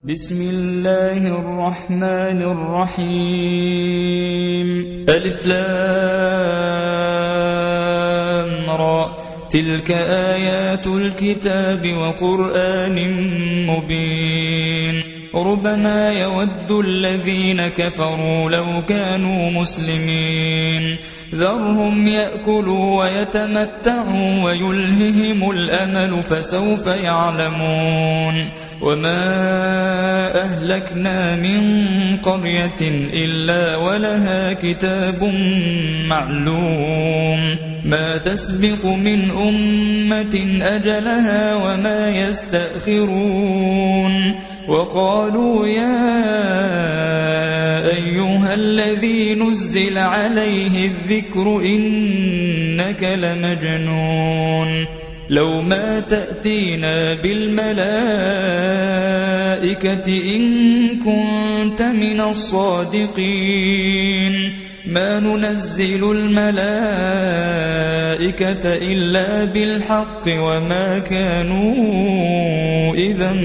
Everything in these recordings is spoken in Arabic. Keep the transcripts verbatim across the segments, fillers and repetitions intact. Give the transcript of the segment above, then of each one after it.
بسم الله الرحمن الرحيم. ألف لام را، تلك آيات الكتاب وقرآن مبين. ربما يود الذين كفروا لو كانوا مسلمين، ذرهم يأكلوا ويتمتعوا ويلههم الأمل فسوف يعلمون. وما أهلكنا من قرية إلا ولها كتاب معلوم، ما تسبق من أمة أجلها وما يستأخرون. وقالوا يا أيها الذي نزل عليه الذكر إنك لمجنون، لو ما تأتينا بالملائكة إن كنت من الصادقين، ما ننزل الملائكة إلا بالحق وما كانوا إذا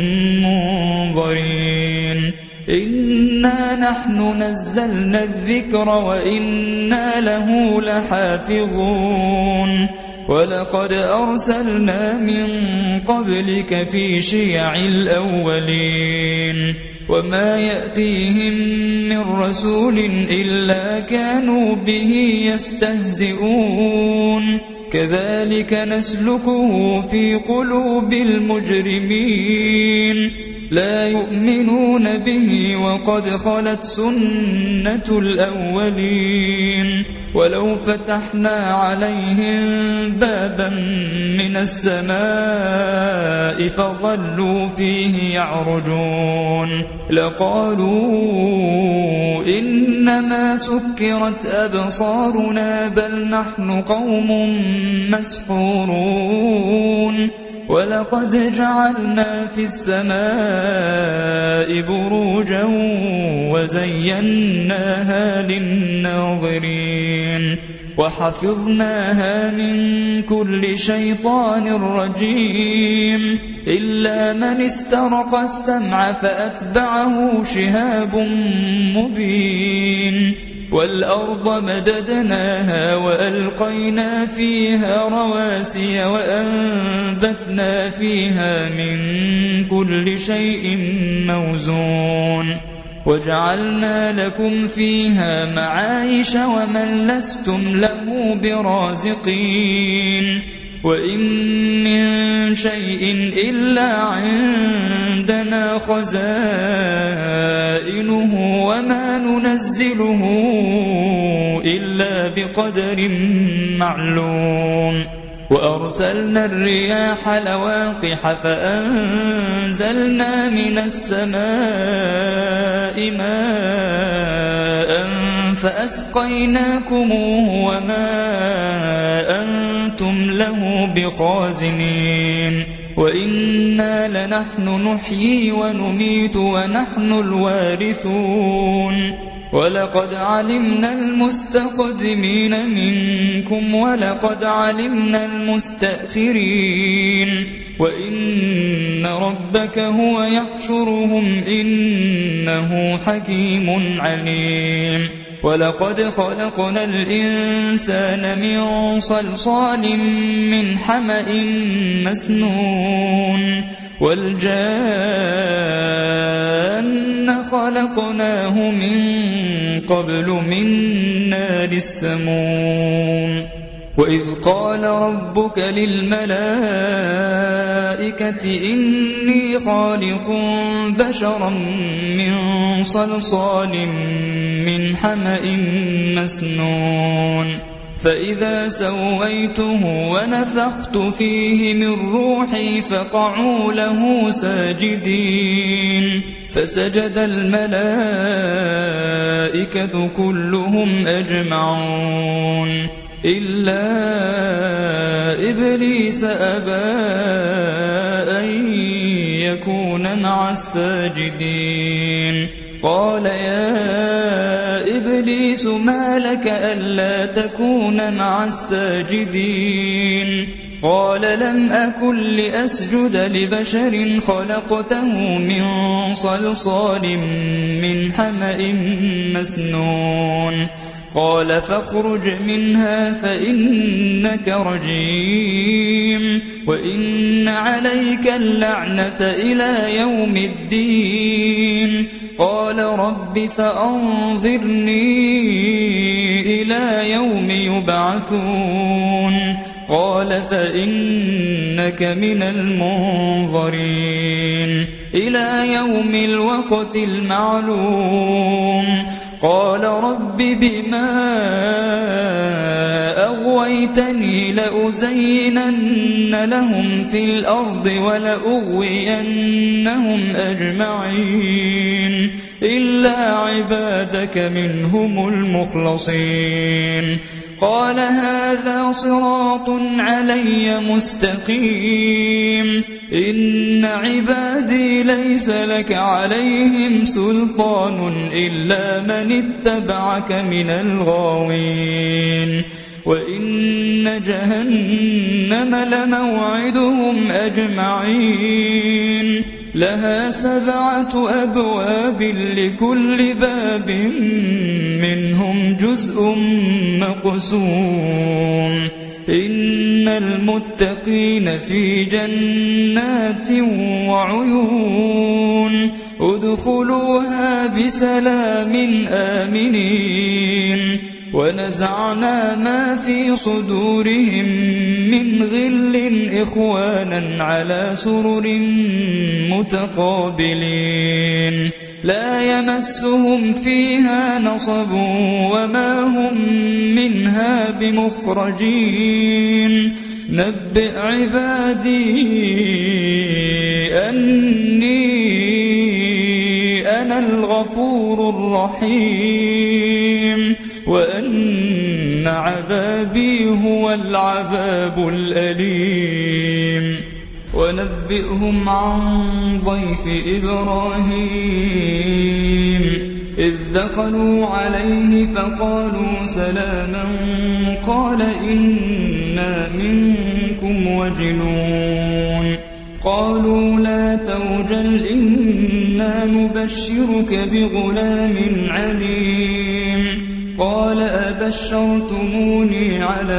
منظرين. إنا نحن نزلنا الذكر وإنا له لحافظون. ولقد أرسلنا من قبلك في شيع الأولين، وما يأتيهم من رسول إلا كانوا به يستهزئون. كذلك نسلكه في قلوب المجرمين، لا يؤمنون به وقد خلت سنة الأولين. ولو فتحنا عليهم بابا من السماء فظلوا فيه يعرجون لقالوا إنما سكرت أبصارنا بل نحن قوم مسحورون. ولقد جعلنا في السماء بروجا وزيناها للناظرين، وحفظناها من كل شيطان رجيم إلا من استرق السمع فأتبعه شهاب مبين. والأرض مددناها وألقينا فيها رواسي وأنبتنا فيها من كل شيء موزون، وجعلنا لكم فيها معايش ومن لستم له برازقين. وإن من شيء إلا عندنا خزائنه وما ننزله إلا بقدر معلوم. وأرسلنا الرياح لواقح فأنزلنا من السماء ماء فأسقيناكموه وما أنتم له بخازنين. وإنا لنحن نحيي ونميت ونحن الوارثون. ولقد علمنا المستقدمين منكم ولقد علمنا المستأخرين. وإن ربك هو يحشرهم إنه حكيم عليم. ولقد خلقنا الإنسان من صلصال من حمأ مسنون. والجان خلقناه من قبل من نار السموم. وإذ قال ربك للملائكة إني خالق بشرا من صلصال من حمأ مسنون. فإذا سويته ونفخت فيه من روحي فقعوا له ساجدين. فسجد الملائكة كلهم أجمعون إلا إبليس أبى أن يكون مع الساجدين. قال يا إبليس ما لك ألا تكون مع الساجدين؟ قال لم أكن لأسجد لبشر خلقته من صلصال من حمأ مسنون قال فاخرج منها فإنك رجيم وإن عليك اللعنة إلى يوم الدين قال رب فأنظرني إلى يوم يبعثون قال فإنك من المنظرين إلى يوم الوقت المعلوم قال رب بما أغويتني لأزينن لهم في الأرض ولأغوينهم أجمعين إلا عبادك منهم المخلصين قال هذا صراط علي مستقيم إن عبادي ليس لك عليهم سلطان إلا من اتبعك من الغاوين وإن جهنم لموعدهم أجمعين لها سبعة أبواب لكل باب منهم جزء مقسوم إن المتقين في جنات وعيون ادخلوها بسلام آمنين ونزعنا ما في صدورهم من غل إخوانا على سرر متقابلين لا يمسهم فيها نصب وما هم منها بمخرجين نبئ عبادي أني أنا الغفور الرحيم وأن عذابي هو العذاب الأليم ونبئهم عن ضيف إبراهيم إذ دخلوا عليه فقالوا سلاما قال إنا منكم وجلون قالوا لا توجل إنا نبشرك بغلام عليم قال أبشرتموني على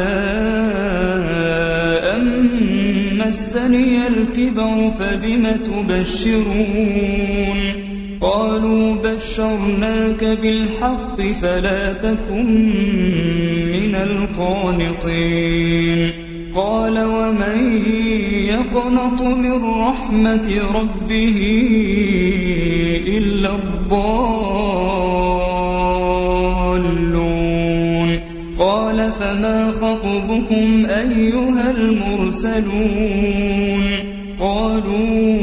أن مسني الكبر فبم تبشرون قالوا بشرناك بالحق فلا تكن من القانطين قال ومن يقنط من رحمة ربه إلا الضالون قال فما خطبكم أيها المرسلون قالوا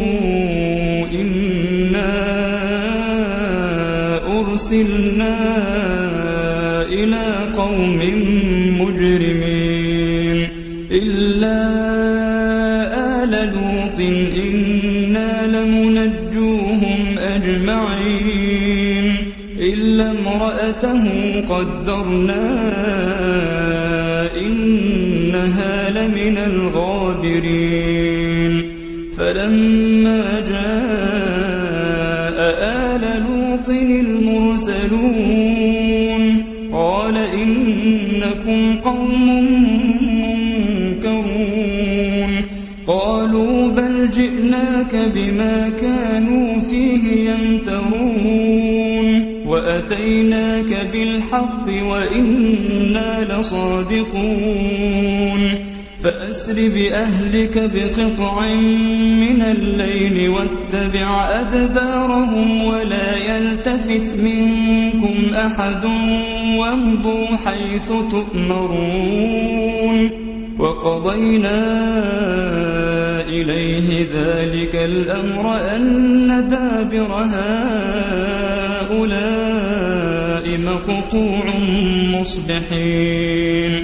إنا أرسلنا إلى قوم مجرمين إلا آل لوط إنا لمنجوهم أجمعين إلا امرأته قدرنا إنها لمن الغابرين فلما جاء آل لوط المرسلون قال إنكم قوم منكرون قالوا بل جئناك بما كانوا فيه يمترون وأتيناك بالحق وإنا لصادقون فأسر بأهلك بقطع من الليل واتبع أدبارهم ولا يلتفت منكم أحد وامضوا حيث تؤمرون وقضينا إليه ذلك الأمر أن دابر هؤلاء مقطوع مصبحين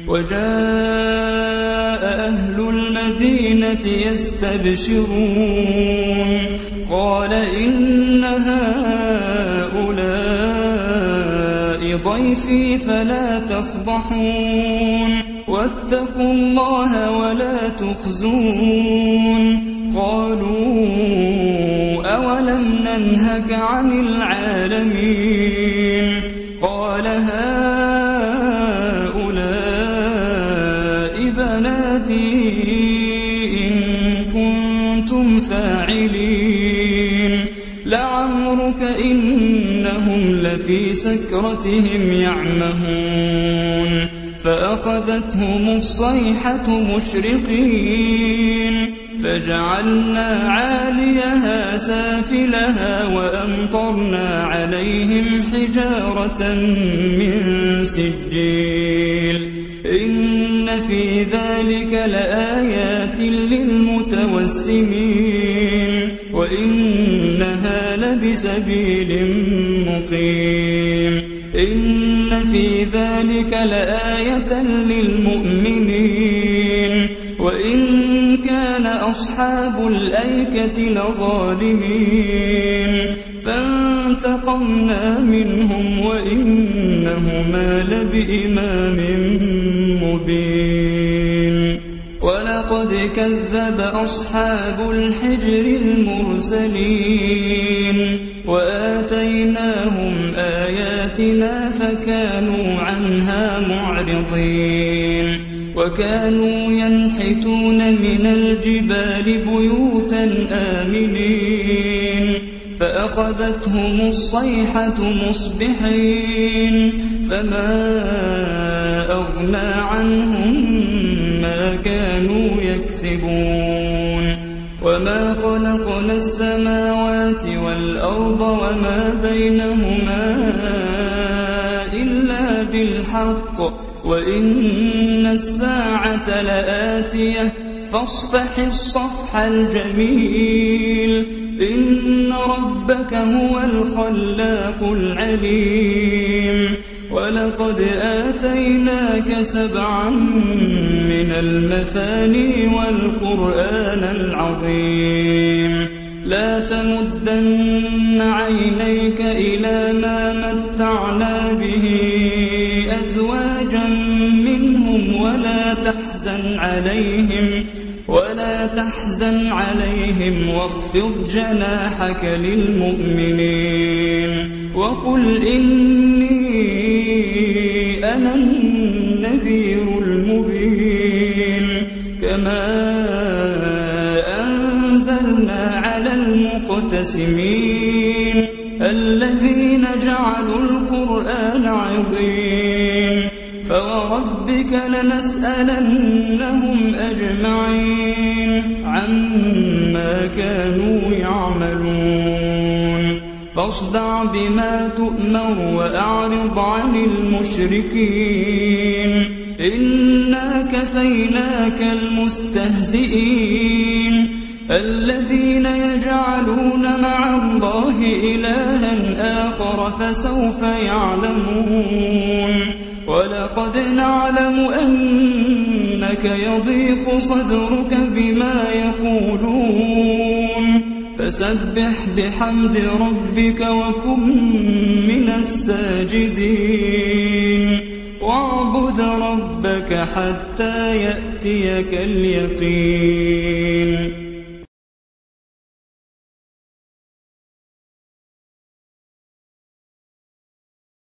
وجاء أهل المدينة يستبشرون قال إن هؤلاء ضيفي فلا تفضحون واتقوا الله ولا تخزون قالوا أولم ننهك عن العالمين قال هؤلاء بناتي إن كنتم فاعلين لعمرك إنهم لفي سكرتهم يعمهون فأخذتهم الصيحة مشرقين فجعلنا عاليها سافلها وأمطرنا عليهم حجارة من سجيل إن في ذلك لآيات للمتوسمين وإنها لبسبيل مقيم إن في ذلك لآية للمؤمنين وإن كان أصحاب الأيكة لظالمين فانتقمنا منهم وإنهما لبإمام مبين ولقد كذب أصحاب الحجر المرسلين وآتيناهم آياتنا فكانوا عنها معرضين وكانوا ينحتون من الجبال بيوتا آمنين فأخذتهم الصيحة مصبحين فما أغنى عنهم ما كانوا يكسبون وما خلقنا السماوات والأرض وما بينهما إلا بالحق وإن الساعة لآتية فاصفح الصفح الجميل إن ربك هو الخلاق العليم ولقد آتيناك سبعا من المثاني والقرآن العظيم لا تمدن عينيك إلى ما متعنا به أزواجا منهم ولا تحزن عليهم ولا تحزن عليهم واخفض جناحك للمؤمنين وقل إني أنا النذير المبين كما أنزلنا على المقتسمين الذين جعلوا القرآن عضين فوربك لنسألنهم أجمعين عما كانوا يعملون فاصدع بما تؤمر وأعرض عن المشركين إنا كفيناك المستهزئين الذين يجعلون مع الله إلها آخر فسوف يعلمون ولقد نعلم أنك يضيق صدرك بما يقولون فسبح بحمد ربك وكن من الساجدين واعبد ربك حتى يأتيك اليقين